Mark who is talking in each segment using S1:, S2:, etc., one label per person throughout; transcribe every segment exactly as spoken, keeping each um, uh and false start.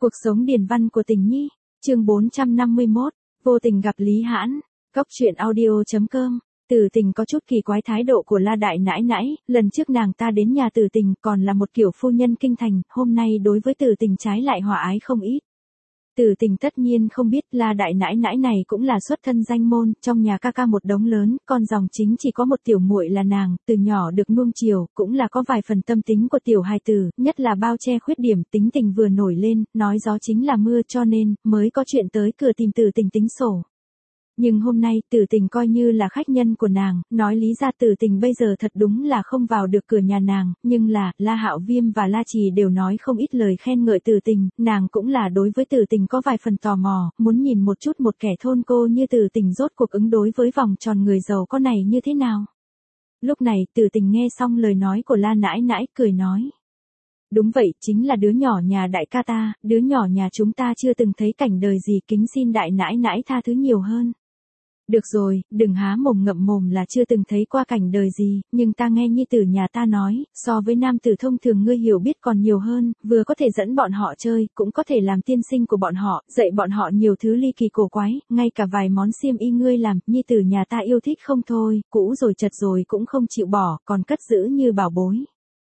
S1: Cuộc sống điển văn của Tình Nhi, chương bốn trăm năm mươi mốt, vô tình gặp Lý Hãn, Cóc truyện audio chấm com. Tử Tình có chút kỳ quái thái độ của La đại nãi nãi, lần trước nàng ta đến nhà Tử Tình còn là một kiểu phu nhân kinh thành, hôm nay đối với Tử Tình trái lại hòa ái không ít. Tử Tình tất nhiên không biết La đại nãi nãi này cũng là xuất thân danh môn, trong nhà ca ca một đống lớn, con dòng chính chỉ có một tiểu muội là nàng, từ nhỏ được nuông chiều, cũng là có vài phần tâm tính của tiểu hài tử, nhất là bao che khuyết điểm, tính tình vừa nổi lên, nói gió chính là mưa, cho nên mới có chuyện tới cửa tìm Tử Tình tính sổ. Nhưng hôm nay Tử Tình coi như là khách nhân của nàng, nói lý ra Tử Tình bây giờ thật đúng là không vào được cửa nhà nàng, nhưng là, La Hạo Viêm và La Trì đều nói không ít lời khen ngợi Tử Tình, nàng cũng là đối với Tử Tình có vài phần tò mò, muốn nhìn một chút một kẻ thôn cô như Tử Tình rốt cuộc ứng đối với vòng tròn người giàu có này như thế nào. Lúc này Tử Tình nghe xong lời nói của La nãi nãi, cười nói. Đúng vậy, chính là đứa nhỏ nhà đại ca ta, đứa nhỏ nhà chúng ta chưa từng thấy cảnh đời gì, kính xin đại nãi nãi tha thứ nhiều hơn. Được rồi, đừng há mồm ngậm mồm là chưa từng thấy qua cảnh đời gì, nhưng ta nghe nhi tử nhà ta nói, so với nam tử thông thường ngươi hiểu biết còn nhiều hơn, vừa có thể dẫn bọn họ chơi, cũng có thể làm tiên sinh của bọn họ, dạy bọn họ nhiều thứ ly kỳ cổ quái, ngay cả vài món xiêm y ngươi làm, nhi tử nhà ta yêu thích không thôi, cũ rồi chật rồi cũng không chịu bỏ, còn cất giữ như bảo bối.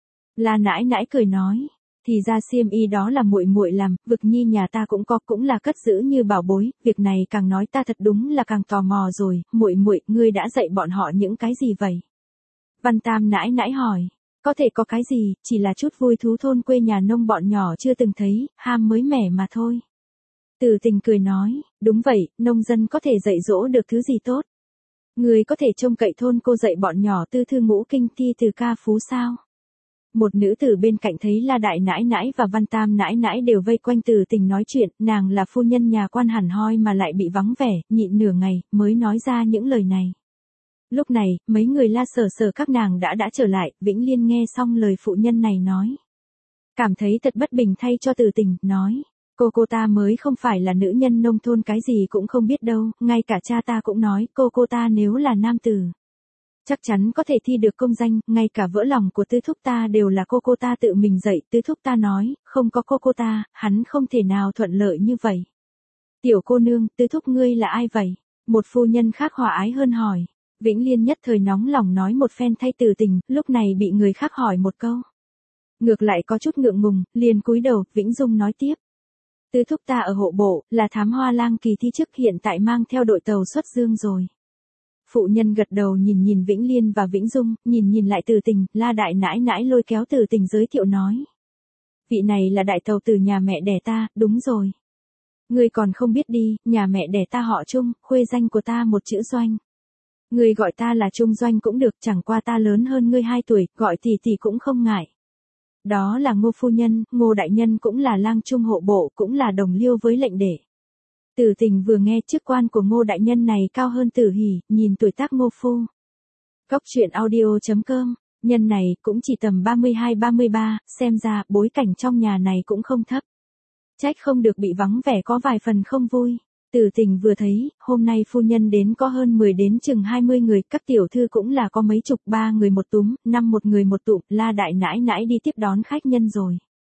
S1: La nãi nãi cười nói. Thì ra xiêm y đó là muội muội làm, vực nhi nhà ta cũng có, cũng là cất giữ như bảo bối, việc này càng nói ta thật đúng là càng tò mò rồi, muội muội, ngươi đã dạy bọn họ những cái gì vậy? Văn Tam nãi nãi hỏi, có thể có cái gì, chỉ là chút vui thú thôn quê nhà nông bọn nhỏ chưa từng thấy, ham mới mẻ mà thôi. Tử Tình cười nói, đúng vậy, nông dân có thể dạy dỗ được thứ gì tốt? Ngươi có thể trông cậy thôn cô dạy bọn nhỏ tư thư ngũ kinh thi từ ca phú sao? Một nữ tử bên cạnh thấy La đại nãi nãi và Văn Tam nãi nãi đều vây quanh Tử Tình nói chuyện, nàng là phu nhân nhà quan hẳn hoi mà lại bị vắng vẻ, nhịn nửa ngày, mới nói ra những lời này. Lúc này, mấy người La Sở Sở các nàng đã đã trở lại, Vĩnh Liên nghe xong lời phụ nhân này nói. Cảm thấy thật bất bình thay cho Tử Tình, nói, cô cô ta mới không phải là nữ nhân nông thôn cái gì cũng không biết đâu, ngay cả cha ta cũng nói, cô cô ta nếu là nam tử. Chắc chắn có thể thi được công danh, ngay cả vỡ lòng của Tứ Thúc ta đều là cô cô ta tự mình dạy, Tứ Thúc ta nói, không có cô cô ta, hắn không thể nào thuận lợi như vậy. Tiểu cô nương, Tứ Thúc ngươi là ai vậy? Một phu nhân khác hòa ái hơn hỏi. Vĩnh Liên nhất thời nóng lòng nói một phen thay Tử Tình, lúc này bị người khác hỏi một câu. Ngược lại có chút ngượng ngùng, liền cúi đầu, Vĩnh Dung nói tiếp. Tứ Thúc ta ở hộ bộ, là thám hoa lang kỳ thi chức, hiện tại mang theo đội tàu xuất dương rồi. Phụ nhân gật đầu nhìn nhìn Vĩnh Liên và Vĩnh Dung, nhìn nhìn lại Tử Tình, La đại nãi nãi lôi kéo Tử Tình giới thiệu nói. Vị này là đại tàu từ nhà mẹ đẻ ta, đúng rồi. Ngươi còn không biết đi, nhà mẹ đẻ ta họ Trung, khuê danh của ta một chữ Doanh. Ngươi gọi ta là Trung Doanh cũng được, chẳng qua ta lớn hơn ngươi hai tuổi, gọi tỷ tỷ cũng không ngại. Đó là Ngô phu nhân, Ngô đại nhân cũng là lang trung hộ bộ, cũng là đồng liêu với lệnh đệ. Tử Tình vừa nghe chức quan của Ngô đại nhân này cao hơn Tử Hỉ, nhìn tuổi tác Ngô phu. Cóc truyện audio chấm com, nhân này cũng chỉ tầm ba mươi hai ba mươi ba, xem ra bối cảnh trong nhà này cũng không thấp. Trách không được bị vắng vẻ có vài phần không vui. Tử Tình vừa thấy, hôm nay phu nhân đến có hơn mười đến chừng hai mươi người, các tiểu thư cũng là có mấy chục, ba người một túm, năm một người một tụm, La đại nãi nãi đi tiếp đón khách nhân rồi.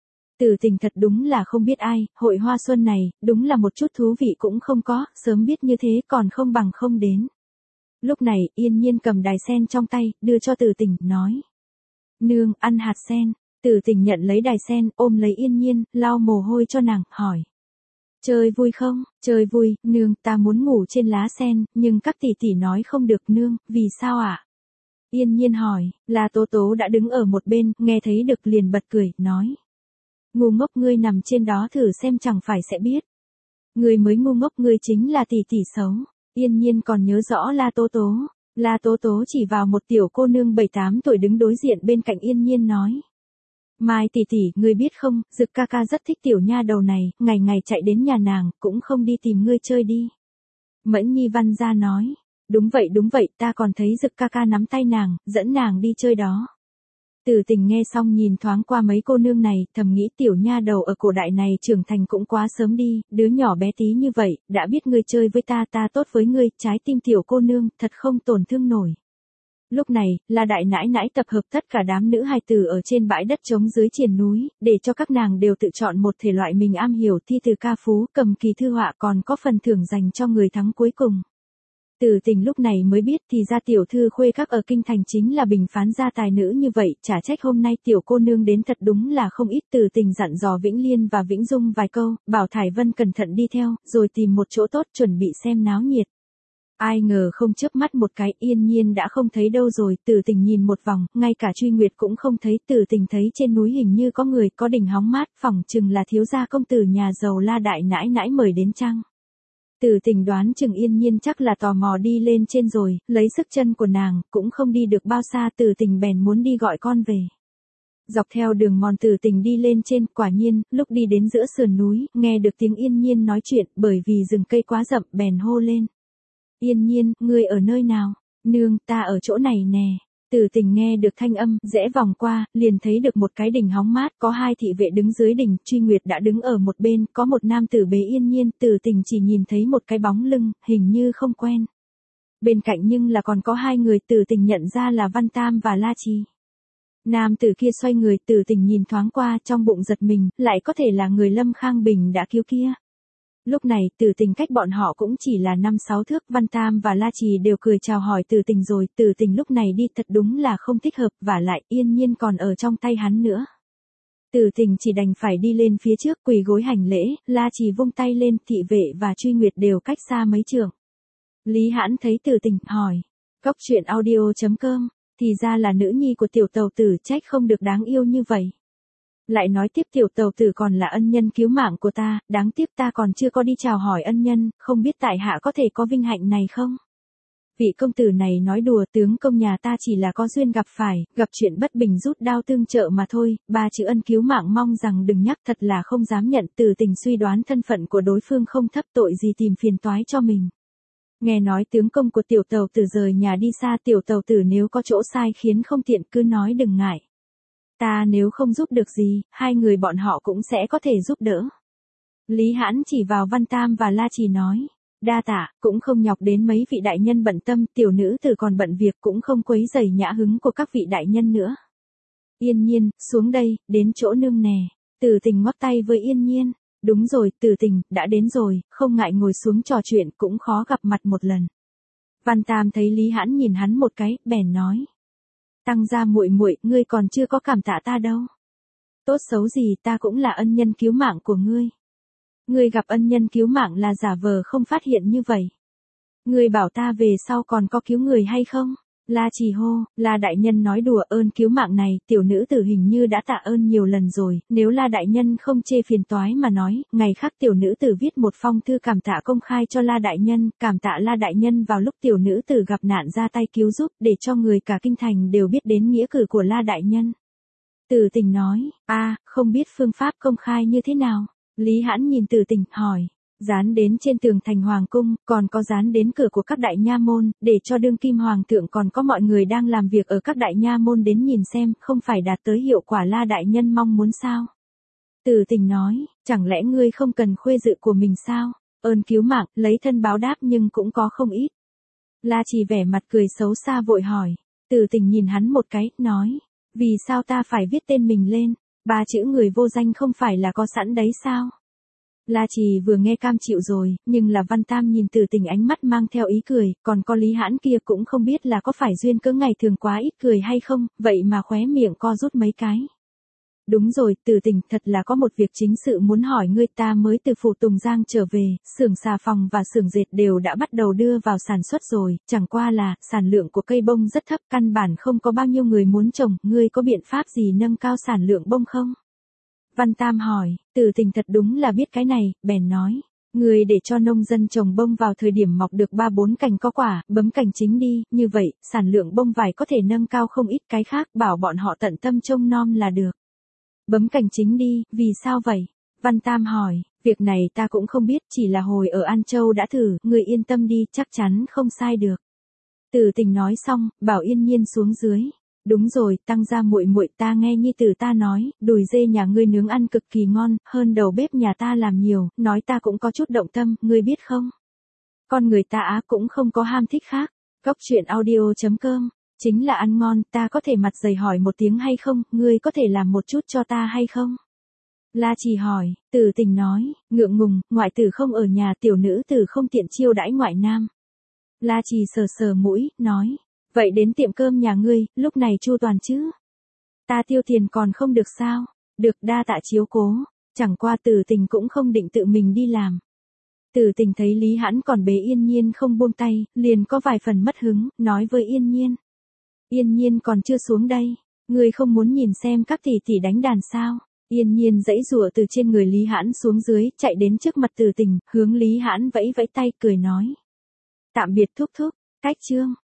S1: Tử Tình thật đúng là không biết ai, hội hoa xuân này, đúng là một chút thú vị cũng không có, sớm biết như thế còn không bằng không đến. Lúc này, Yên Nhiên cầm đài sen trong tay, đưa cho Tử Tình, nói. Nương, ăn hạt sen. Tử Tình nhận lấy đài sen, ôm lấy Yên Nhiên, lau mồ hôi cho nàng, hỏi. Chơi vui không? Chơi vui, nương, ta muốn ngủ trên lá sen, nhưng các tỷ tỷ nói không được nương, vì sao ạ? À? Yên Nhiên hỏi, La Tố Tố đã đứng ở một bên, nghe thấy được liền bật cười, nói. Ngu ngốc, ngươi nằm trên đó thử xem chẳng phải sẽ biết. Ngươi mới ngu ngốc, ngươi chính là tỷ tỷ xấu. Yên Nhiên còn nhớ rõ La Tố Tố. La Tố Tố chỉ vào một tiểu cô nương bảy tám tuổi đứng đối diện bên cạnh Yên Nhiên nói. Mai tỷ tỷ, ngươi biết không, Dực ca ca rất thích tiểu nha đầu này, ngày ngày chạy đến nhà nàng, cũng không đi tìm ngươi chơi đi. Mẫn Nhi Văn ra nói. Đúng vậy đúng vậy, ta còn thấy Dực ca ca nắm tay nàng, dẫn nàng đi chơi đó. Tử Tình nghe xong nhìn thoáng qua mấy cô nương này, thầm nghĩ tiểu nha đầu ở cổ đại này trưởng thành cũng quá sớm đi, đứa nhỏ bé tí như vậy, đã biết ngươi chơi với ta, ta tốt với ngươi, trái tim tiểu cô nương, thật không tổn thương nổi. Lúc này, La đại nãi nãi tập hợp tất cả đám nữ hài tử ở trên bãi đất trống dưới triền núi, để cho các nàng đều tự chọn một thể loại mình am hiểu, thi từ ca phú, cầm kỳ thư họa, còn có phần thưởng dành cho người thắng cuối cùng. Từ Tình lúc này mới biết thì ra tiểu thư khuê các ở kinh thành chính là bình phán gia tài nữ như vậy, chả trách hôm nay tiểu cô nương đến thật đúng là không ít. Từ Tình dặn dò Vĩnh Liên và Vĩnh Dung vài câu, bảo Thải Vân cẩn thận đi theo, rồi tìm một chỗ tốt chuẩn bị xem náo nhiệt. Ai ngờ không chớp mắt một cái, Yên Nhiên đã không thấy đâu rồi. Từ Tình nhìn một vòng, ngay cả Truy Nguyệt cũng không thấy. Từ Tình thấy trên núi hình như có người, có đỉnh hóng mát, phỏng chừng là thiếu gia công tử nhà giàu La đại nãi nãi mời đến chăng. Từ Tình đoán chừng Yên Nhiên chắc là tò mò đi lên trên rồi, lấy sức chân của nàng, cũng không đi được bao xa. Từ Tình bèn muốn đi gọi con về. Dọc theo đường mòn Từ Tình đi lên trên, quả nhiên, lúc đi đến giữa sườn núi, nghe được tiếng Yên Nhiên nói chuyện, bởi vì rừng cây quá rậm, bèn hô lên. Yên Nhiên, ngươi ở nơi nào? Nương, ta ở chỗ này nè. Từ Tình nghe được thanh âm, rẽ vòng qua, liền thấy được một cái đỉnh hóng mát, có hai thị vệ đứng dưới đỉnh, Truy Nguyệt đã đứng ở một bên, có một nam tử bế Yên Nhiên. Từ Tình chỉ nhìn thấy một cái bóng lưng, hình như không quen. Bên cạnh nhưng là còn có hai người. Từ Tình nhận ra là Văn Tam và La Trì. Nam tử kia xoay người, Từ Tình nhìn thoáng qua, trong bụng giật mình, lại có thể là người Lâm Khang Bình đã cứu kia. Lúc này, Từ Tình cách bọn họ cũng chỉ là năm sáu thước, Văn Tam và La Trì đều cười chào hỏi Từ Tình rồi. Từ Tình lúc này đi thật đúng là không thích hợp, và lại Yên Nhiên còn ở trong tay hắn nữa. Từ Tình chỉ đành phải đi lên phía trước quỳ gối hành lễ, La Trì vung tay lên, thị vệ và Truy Nguyệt đều cách xa mấy trượng. Lý Hãn thấy Từ Tình, hỏi, cốc truyện audio chấm com, thì ra là nữ nhi của tiểu tàu tử, trách không được đáng yêu như vậy. Lại nói tiếp tiểu tàu tử còn là ân nhân cứu mạng của ta, đáng tiếc ta còn chưa có đi chào hỏi ân nhân, không biết tại hạ có thể có vinh hạnh này không? Vị công tử này nói đùa, tướng công nhà ta chỉ là có duyên gặp phải, gặp chuyện bất bình rút đao tương trợ mà thôi, ba chữ ân cứu mạng mong rằng đừng nhắc, thật là không dám nhận. Từ Tình suy đoán thân phận của đối phương không thấp, tội gì tìm phiền toái cho mình. Nghe nói tướng công của tiểu tàu tử rời nhà đi xa, tiểu tàu tử nếu có chỗ sai khiến không tiện cứ nói đừng ngại. Ta nếu không giúp được gì, hai người bọn họ cũng sẽ có thể giúp đỡ. Lý Hãn chỉ vào Văn Tam và La Trì nói, đa tạ, cũng không nhọc đến mấy vị đại nhân bận tâm, tiểu nữ tử còn bận việc cũng không quấy rầy nhã hứng của các vị đại nhân nữa. Yên Nhiên, xuống đây, đến chỗ nương nè. Từ Tình ngoắc tay với Yên Nhiên, đúng rồi, Từ Tình, đã đến rồi, không ngại ngồi xuống trò chuyện, cũng khó gặp mặt một lần. Văn Tam thấy Lý Hãn nhìn hắn một cái, bèn nói. Tăng gia muội muội, ngươi còn chưa có cảm tạ ta đâu. Tốt xấu gì ta cũng là ân nhân cứu mạng của ngươi. Ngươi gặp ân nhân cứu mạng là giả vờ không phát hiện như vậy. Ngươi bảo ta về sau còn có cứu người hay không? La Trì hô, La đại nhân nói đùa, ơn cứu mạng này, tiểu nữ tử hình như đã tạ ơn nhiều lần rồi, nếu La đại nhân không chê phiền toái mà nói, ngày khác tiểu nữ tử viết một phong thư cảm tạ công khai cho La đại nhân, cảm tạ La đại nhân vào lúc tiểu nữ tử gặp nạn ra tay cứu giúp, để cho người cả kinh thành đều biết đến nghĩa cử của La đại nhân. Từ Tình nói, a, không biết phương pháp công khai như thế nào? Lý Hãn nhìn Từ Tình, hỏi. Dán đến trên tường thành hoàng cung, còn có dán đến cửa của các đại nha môn, để cho đương kim hoàng thượng còn có mọi người đang làm việc ở các đại nha môn đến nhìn xem, không phải đạt tới hiệu quả La đại nhân mong muốn sao? Từ Tình nói, chẳng lẽ ngươi không cần khuê dự của mình sao? Ơn cứu mạng, lấy thân báo đáp nhưng cũng có không ít. La Trì vẻ mặt cười xấu xa vội hỏi. Từ Tình nhìn hắn một cái, nói, vì sao ta phải viết tên mình lên? Ba chữ người vô danh không phải là có sẵn đấy sao? La Trì vừa nghe cam chịu rồi, nhưng là Văn Tam nhìn Từ Tình ánh mắt mang theo ý cười, còn có Lý Hãn kia cũng không biết là có phải duyên cớ ngày thường quá ít cười hay không, vậy mà khóe miệng co rút mấy cái. Đúng rồi, Từ Tình, thật là có một việc chính sự muốn hỏi ngươi, ta mới từ phủ Tùng Giang trở về, xưởng xà phòng và xưởng dệt đều đã bắt đầu đưa vào sản xuất rồi, chẳng qua là, sản lượng của cây bông rất thấp, căn bản không có bao nhiêu người muốn trồng, ngươi có biện pháp gì nâng cao sản lượng bông không? Văn Tam hỏi, Từ Tình thật đúng là biết cái này, bèn nói, người để cho nông dân trồng bông vào thời điểm mọc được ba bốn cành có quả, bấm cành chính đi, như vậy, sản lượng bông vải có thể nâng cao không ít, cái khác, bảo bọn họ tận tâm trông nom là được. Bấm cành chính đi, vì sao vậy? Văn Tam hỏi, việc này ta cũng không biết, chỉ là hồi ở An Châu đã thử, người yên tâm đi, chắc chắn không sai được. Từ Tình nói xong, bảo Yên Nhiên xuống dưới. Đúng rồi, tăng gia muội muội, ta nghe nhi tử ta nói, đùi dê nhà ngươi nướng ăn cực kỳ ngon, hơn đầu bếp nhà ta làm nhiều, nói ta cũng có chút động tâm, ngươi biết không? Con người ta á cũng không có ham thích khác. Cốc truyện audio chấm com Chính là ăn ngon, ta có thể mặt dày hỏi một tiếng hay không, ngươi có thể làm một chút cho ta hay không? La Trì hỏi, Tử Tình nói, ngượng ngùng, ngoại tử không ở nhà, tiểu nữ tử không tiện chiêu đãi ngoại nam. La Trì sờ sờ mũi, nói, vậy đến tiệm cơm nhà ngươi, lúc này chu toàn chứ? Ta tiêu tiền còn không được sao? Được, đa tạ chiếu cố, chẳng qua Tử Tình cũng không định tự mình đi làm. Tử Tình thấy Lý Hãn còn bế Yên Nhiên không buông tay, liền có vài phần mất hứng, nói với Yên Nhiên. Yên Nhiên còn chưa xuống đây, ngươi không muốn nhìn xem các tỷ tỷ đánh đàn sao? Yên Nhiên giãy giụa từ trên người Lý Hãn xuống dưới, chạy đến trước mặt Tử Tình, hướng Lý Hãn vẫy vẫy tay, cười nói. Tạm biệt thúc thúc, cách chương.